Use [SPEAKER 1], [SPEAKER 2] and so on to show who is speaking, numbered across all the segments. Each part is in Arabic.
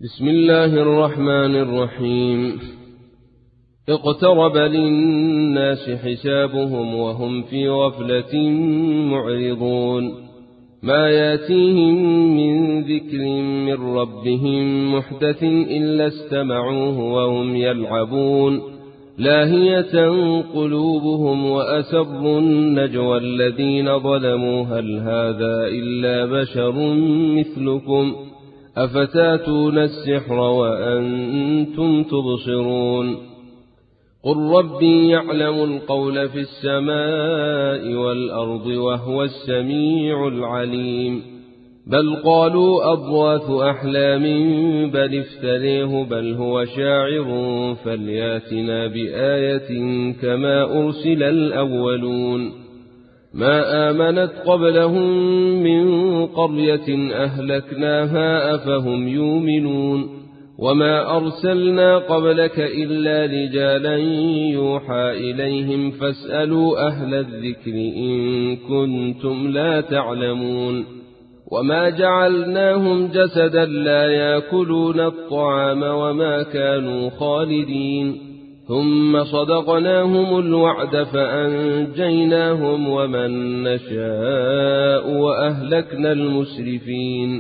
[SPEAKER 1] بسم الله الرحمن الرحيم. اقترب للناس حسابهم وهم في غفلة معرضون. ما ياتيهم من ذكر من ربهم محدث إلا استمعوه وهم يلعبون لاهية قلوبهم وأسروا النجوى الذين ظلموا هل هذا إلا بشر مثلكم أفتاتون السحر وأنتم تبصرون. قل ربي يعلم القول في السماء والأرض وهو السميع العليم. بل قالوا أضغاث أحلام بل افتريه بل هو شاعر فلياتنا بآية كما أرسل الأولون. ما آمنت قبلهم من قرية أهلكناها أفهم يؤمنون. وما أرسلنا قبلك إلا رجالا يوحى إليهم فاسألوا أهل الذكر إن كنتم لا تعلمون. وما جعلناهم جسدا لا يأكلون الطعام وما كانوا خالدين. ثم صدقناهم الوعد فأنجيناهم ومن نشاء وأهلكنا المسرفين.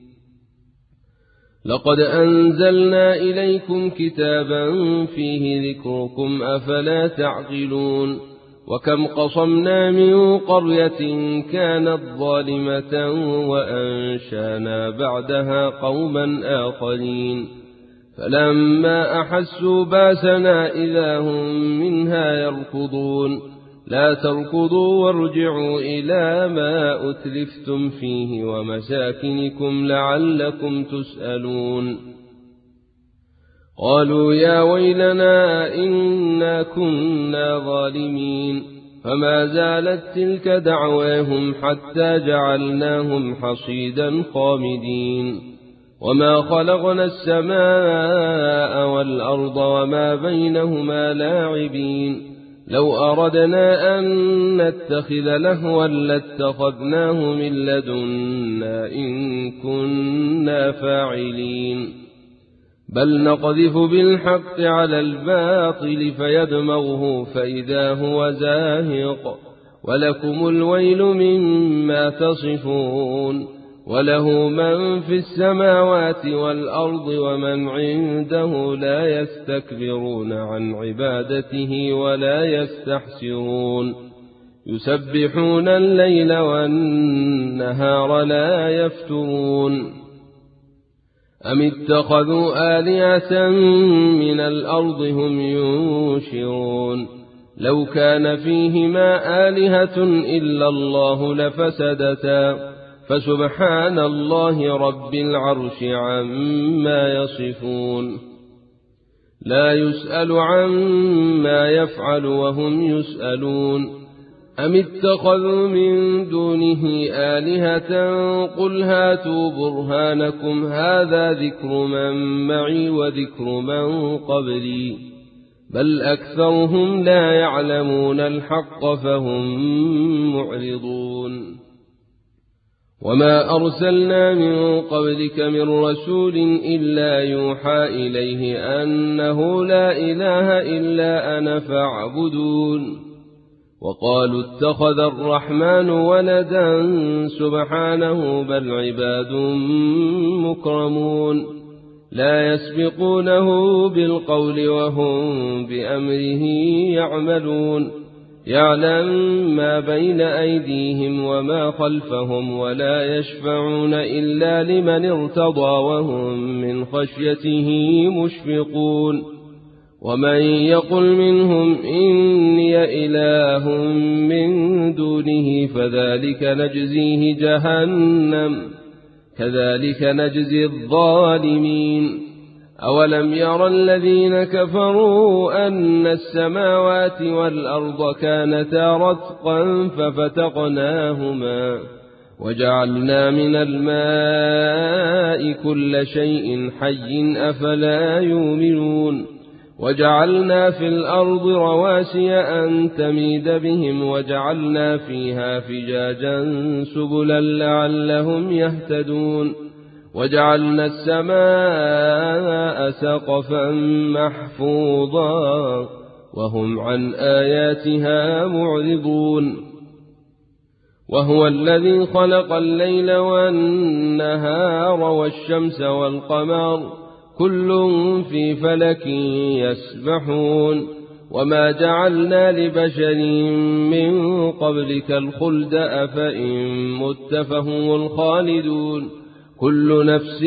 [SPEAKER 1] لقد أنزلنا إليكم كتابا فيه ذكركم أفلا تعقلون. وكم قصمنا من قرية كانت ظالمة وأنشانا بعدها قوما آخرين. فلما أحسوا باسنا إذا هم منها يركضون. لا تركضوا وارجعوا إلى ما أتلفتم فيه ومساكنكم لعلكم تسألون. قالوا يا ويلنا إنا كنا ظالمين. فما زالت تلك دعواهم حتى جعلناهم حصيدا خامدين. وما خلقنا السماء والأرض وما بينهما لاعبين. لو أردنا أن نتخذ لهوا لاتخذناه من لدنا إن كنا فاعلين. بل نقذف بالحق على الباطل فيدمغه فإذا هو زاهق. ولكم الويل مما تصفون. وله من في السماوات والأرض ومن عنده لا يستكبرون عن عبادته ولا يستحسرون. يسبحون الليل والنهار لا يفترون. أم اتخذوا آلهة من الأرض هم ينشرون. لو كان فيهما آلهة إلا الله لفسدتا فسبحان الله رب العرش عما يصفون. لا يسأل عما يفعل وهم يسألون. أم اتخذوا من دونه آلهة قل هاتوا برهانكم هذا ذكر من معي وذكر من قبلي بل أكثرهم لا يعلمون الحق فهم معرضون. وما أرسلنا من قبلك من رسول إلا يوحى إليه أنه لا إله إلا أنا فاعبدون. وقالوا اتخذ الرحمن ولدا سبحانه بل عباد مكرمون. لا يسبقونه بالقول وهم بأمره يعملون. يعلم ما بين أيديهم وما خلفهم ولا يشفعون إلا لمن ارتضى وهم من خشيته مشفقون. ومن يقل منهم إني إله من دونه فذلك نجزيه جهنم كذلك نجزي الظالمين. أولم ير الذين كفروا أن السماوات والأرض كانتا رتقا ففتقناهما وجعلنا من الماء كل شيء حي أفلا يؤمنون. وجعلنا في الأرض رواسي أن تميد بهم وجعلنا فيها فجاجا سبلا لعلهم يهتدون. وجعلنا السماء سقفا محفوظا وهم عن آياتها معرضون وهو الذي خلق الليل والنهار والشمس والقمر كل في فلك يسبحون وما جعلنا لبشر من قبلك الخلد أفإن مت فهم الخالدون كل نفس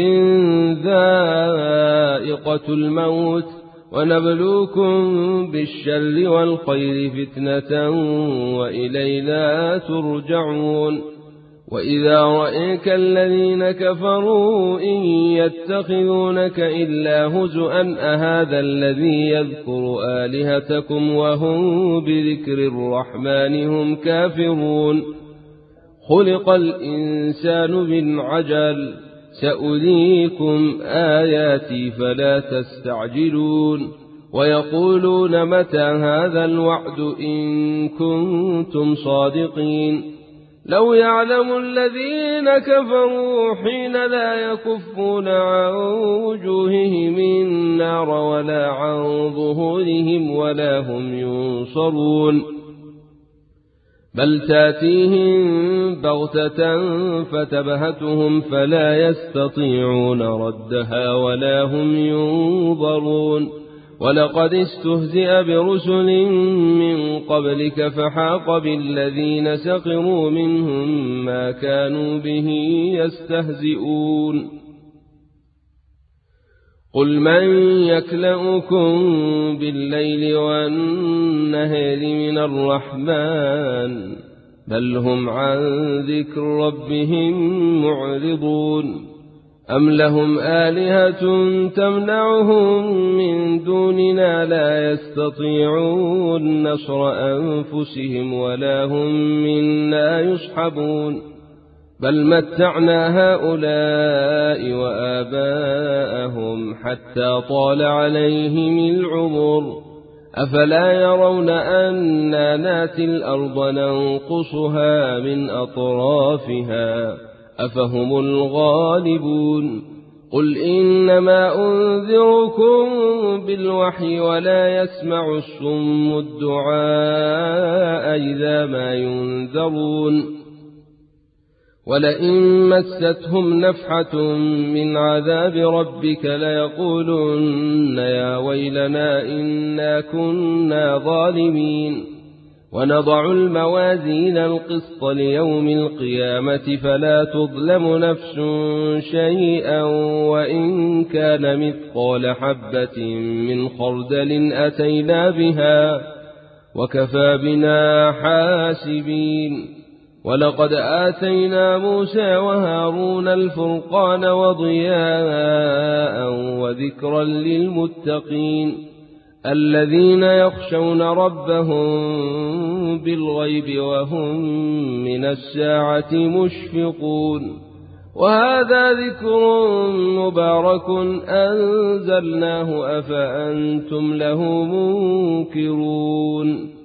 [SPEAKER 1] ذائقة الموت ونبلوكم بالشر والخير فتنة وإلينا ترجعون وإذا رأيك الذين كفروا إن يتخذونك إلا هزؤا أهذا الذي يذكر آلهتكم وهم بذكر الرحمن هم كافرون خلق الإنسان من عجل سأريكم آياتي فلا تستعجلون ويقولون متى هذا الوعد إن كنتم صادقين لو يعلم الذين كفروا حين لا يكفون عن وجوههم النار ولا عن ظهورهم ولا هم ينصرون بل تاتيهم بغتة فتبهتهم فلا يستطيعون ردها ولا هم ينظرون ولقد استهزئ برسل من قبلك فحاق بالذين سخروا منهم ما كانوا به يستهزئون قل من يكلؤكم بالليل والنهار من الرحمن بل هم عن ذكر ربهم معرضون أم لهم آلهة تمنعهم من دوننا لا يستطيعون نصر أنفسهم ولا هم منا يصحبون بل متعنا هؤلاء وآباءهم حتى طال عليهم العمر أفلا يرون أنا ناتي الأرض ننقصها من أطرافها أفهم الغالبون قل إنما أنذركم بالوحي ولا يسمع الصم الدعاء إذا ما ينذرون ولئن مستهم نفحة من عذاب ربك ليقولن يا ويلنا إنا كنا ظالمين ونضع الموازين القسط ليوم القيامة فلا تظلم نفس شيئا وإن كان مثقال حبة من خردل أتينا بها وكفى بنا حاسبين ولقد آتينا موسى وهارون الفرقان وضياء وذكرا للمتقين الذين يخشون ربهم بالغيب وهم من الساعة مشفقون وهذا ذكر مبارك أنزلناه أفأنتم له منكرون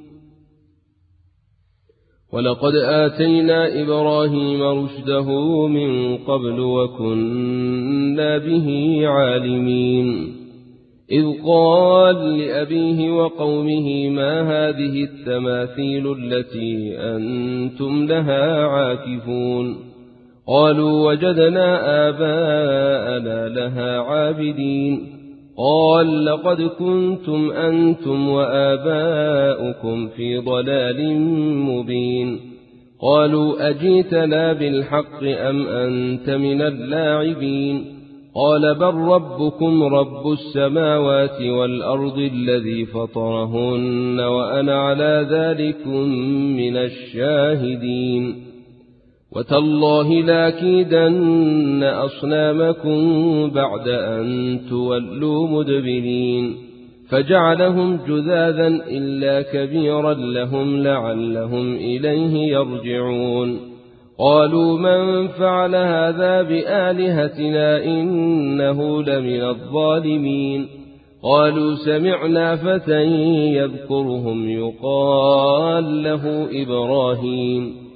[SPEAKER 1] ولقد آتينا إبراهيم رشده من قبل وكنا به عالمين إذ قال لأبيه وقومه ما هذه التماثيل التي أنتم لها عاكفون قالوا وجدنا آباءنا لها عابدين قال لقد كنتم أنتم وآباؤكم في ضلال مبين قالوا أجيتنا بالحق أم أنت من اللاعبين قال بل ربكم رب السماوات والأرض الذي فطرهن وأنا على ذلك من الشاهدين وتالله لاكيدن أصنامكم بعد أن تولوا مدبرين فجعلهم جذاذا إلا كبيرا لهم لعلهم إليه يرجعون قالوا من فعل هذا بآلهتنا إنه لمن الظالمين قالوا سمعنا فتى يذكرهم يقال له إبراهيم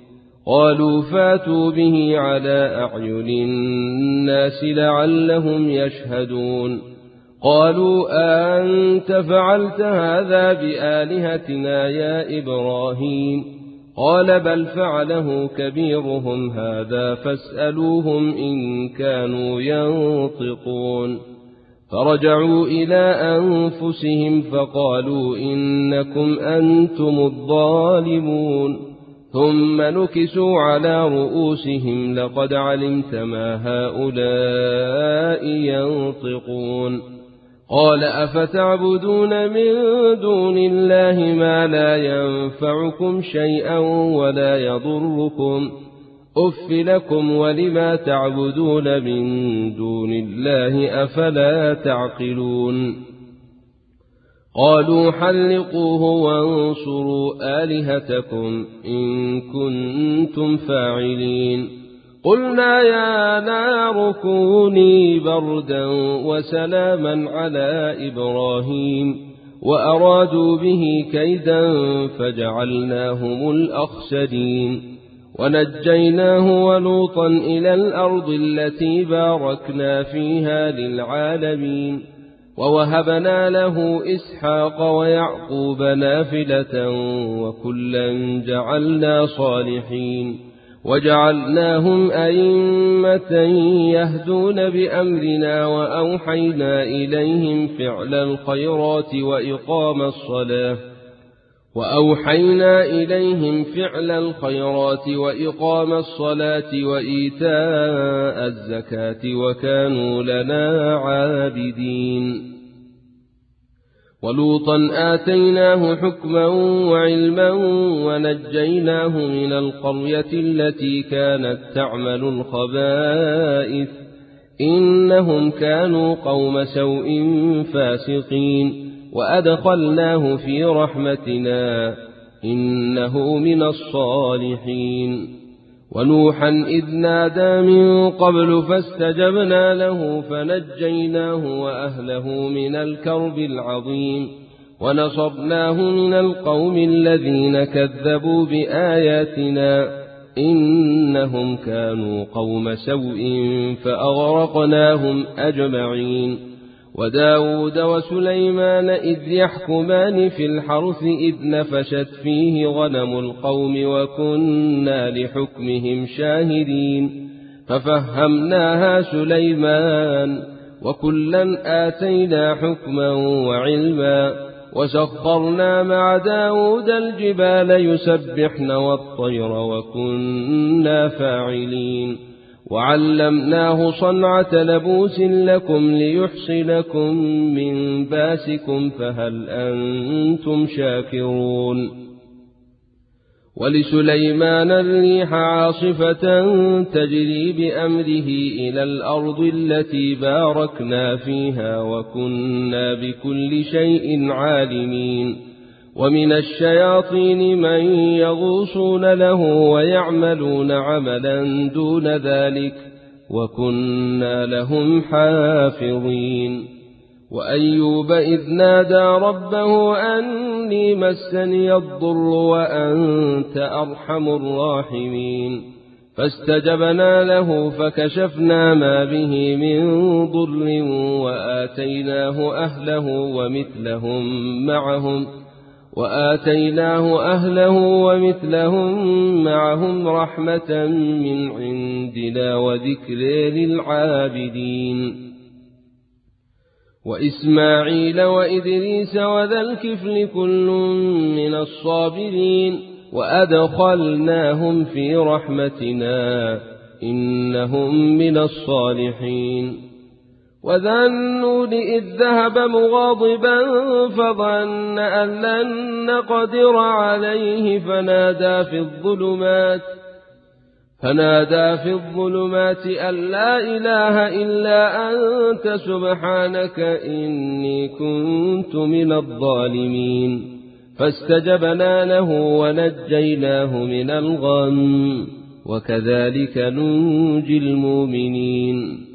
[SPEAKER 1] قالوا فاتوا به على أعين الناس لعلهم يشهدون قالوا أنت فعلت هذا بآلهتنا يا إبراهيم قال بل فعله كبيرهم هذا فاسألوهم إن كانوا ينطقون فرجعوا إلى أنفسهم فقالوا إنكم أنتم الظالمون ثم نكسوا على رؤوسهم لقد علمت ما هؤلاء ينطقون قال أفتعبدون من دون الله ما لا ينفعكم شيئا ولا يضركم أف لكم ولما تعبدون من دون الله أفلا تعقلون قالوا حلقوه وانصروا آلهتكم إن كنتم فاعلين قلنا يا نار كوني بردا وسلاما على إبراهيم وأرادوا به كيدا فجعلناهم الأخسرين ونجيناه ولوطا إلى الأرض التي باركنا فيها للعالمين ووهبنا له إسحاق ويعقوب نافلة وكلا جعلنا صالحين وجعلناهم أئمة يهدون بأمرنا وأوحينا إليهم فعل الخيرات وإقام الصلاة وإيتاء الزكاة وكانوا لنا عابدين ولوطا آتيناه حكما وعلما ونجيناه من القرية التي كانت تعمل الخبائث إنهم كانوا قوم سوء فاسقين وأدخلناه في رحمتنا إنه من الصالحين ونوحا إذ نادى من قبل فاستجبنا له فنجيناه وأهله من الكرب العظيم ونصرناه من القوم الذين كذبوا بآياتنا إنهم كانوا قوم سوء فأغرقناهم أجمعين وداود وسليمان إذ يحكمان في الحرث إذ نفشت فيه غنم القوم وكنا لحكمهم شاهدين ففهمناها سليمان وكلا آتينا حكما وعلما وسخرنا مع داود الجبال يسبحن والطير وكنا فاعلين وعلمناه صنعة لبوس لكم ليحصنكم من باسكم فهل أنتم شاكرون ولسليمان الريح عاصفة تجري بأمره إلى الأرض التي باركنا فيها وكنا بكل شيء عالمين ومن الشياطين من يغوصون له ويعملون عملا دون ذلك وكنا لهم حافظين وأيوب إذ نادى ربه أني مسني الضر وأنت أرحم الراحمين فاستجبنا له فكشفنا ما به من ضر وآتيناه أهله ومثلهم معهم رحمة من عندنا وذكر للعابدين وإسماعيل وإدريس وذا الكفل كل من الصابرين وأدخلناهم في رحمتنا إنهم من الصالحين وذا النون إذ ذهب مغاضبا فظن أن لن نقدر عليه فنادى في الظلمات أن لا إله إلا أنت سبحانك إني كنت من الظالمين فاستجبنا له ونجيناه من الغم وكذلك ننجي المؤمنين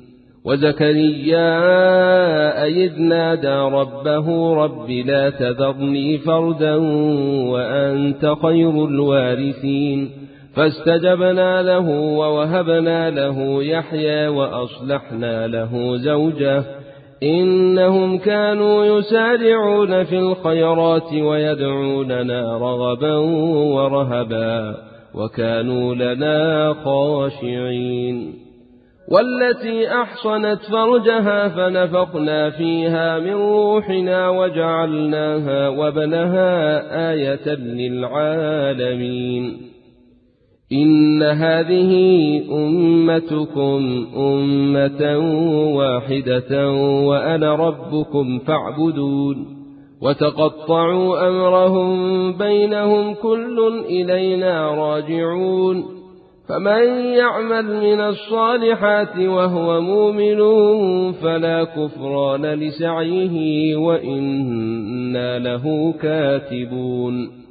[SPEAKER 1] وزكريا إذ نادى ربه رب لا تذرني فردا وأنت خير الوارثين فاستجبنا له ووهبنا له يحيى وأصلحنا له زوجه إنهم كانوا يسارعون في الخيرات ويدعوننا رغبا ورهبا وكانوا لنا خاشعين. والتي أحصنت فرجها فنفخنا فيها من روحنا وجعلناها وابنها آية للعالمين. إن هذه أمتكم أمة واحدة وأنا ربكم فاعبدون. وتقطعوا أمرهم بينهم كل إلينا راجعون. فمن يعمل من الصالحات وهو مؤمن فلا كفران لسعيه وإنا له كاتبون.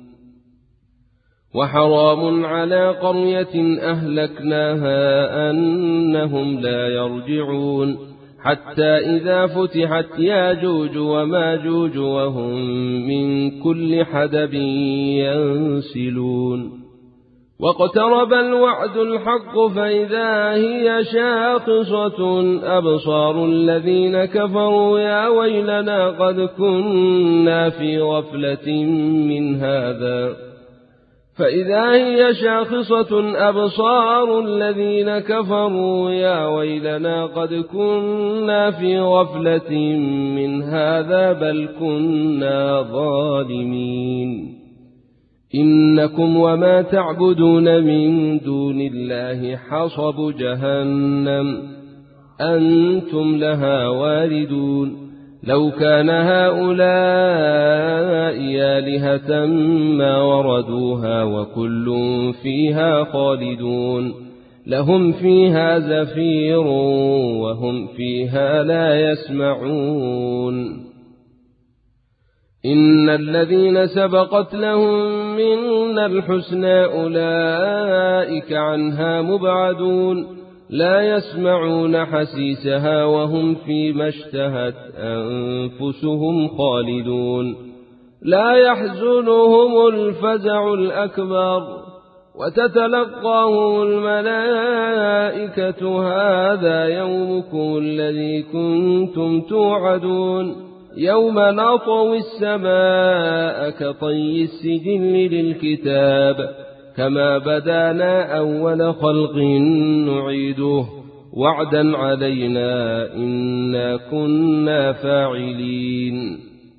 [SPEAKER 1] وحرام على قرية أهلكناها أنهم لا يرجعون حتى إذا فتحت ياجوج وماجوج وهم من كل حدب ينسلون. واقترب الوعد الحق فإذا هي شاخصة أبصار الذين كفروا يا ويلنا قد كنا في غفلة من هذا. فإذا هي شاخصة أبصار الذين كفروا يا ويلنا قد كنا في غفلة من هذا بل كنا ظالمين. إنكم وما تعبدون من دون الله حصب جهنم أنتم لها واردون. لو كان هؤلاء آلهة ما وردوها وكل فيها خالدون. لهم فيها زفير وهم فيها لا يسمعون. إن الذين سبقت لهم منا الحسنى أولئك عنها مبعدون. لا يسمعون حسيسها وهم فيما اشتهت أنفسهم خالدون. لا يحزنهم الفزع الأكبر وتتلقاهم الملائكة هذا يومكم الذي كنتم توعدون. يوم نطوي السماء كطي السجل للكتاب كما بدانا أول خلق نعيده وعدا علينا إنا كنا فاعلين.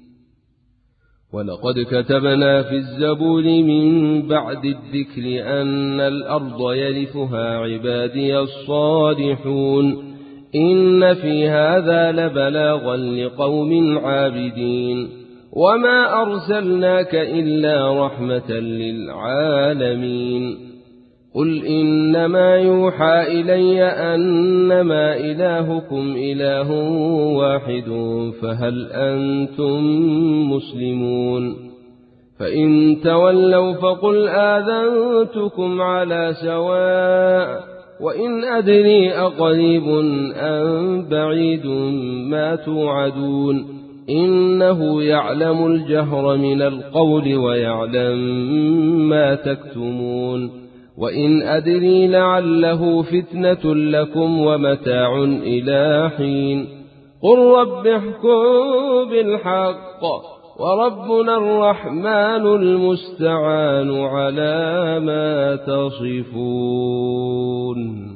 [SPEAKER 1] ولقد كتبنا في الزبور من بعد الذكر أن الأرض يرثها عبادي الصالحون. إن في هذا لبلاغا لقوم عابدين. وما أرسلناك إلا رحمة للعالمين. قل إنما يوحى إلي أنما إلهكم إله واحد فهل أنتم مسلمون؟ فإن تولوا فقل آذنتكم على سواء. وإن أدري أقريب أم بعيد ما توعدون إنه يعلم الجهر من القول ويعلم ما تكتمون. وإن أدري لعله فتنة لكم ومتاع إلى حين. قل رب احكم بالحق وربنا الرحمن المستعان على ما تصفون.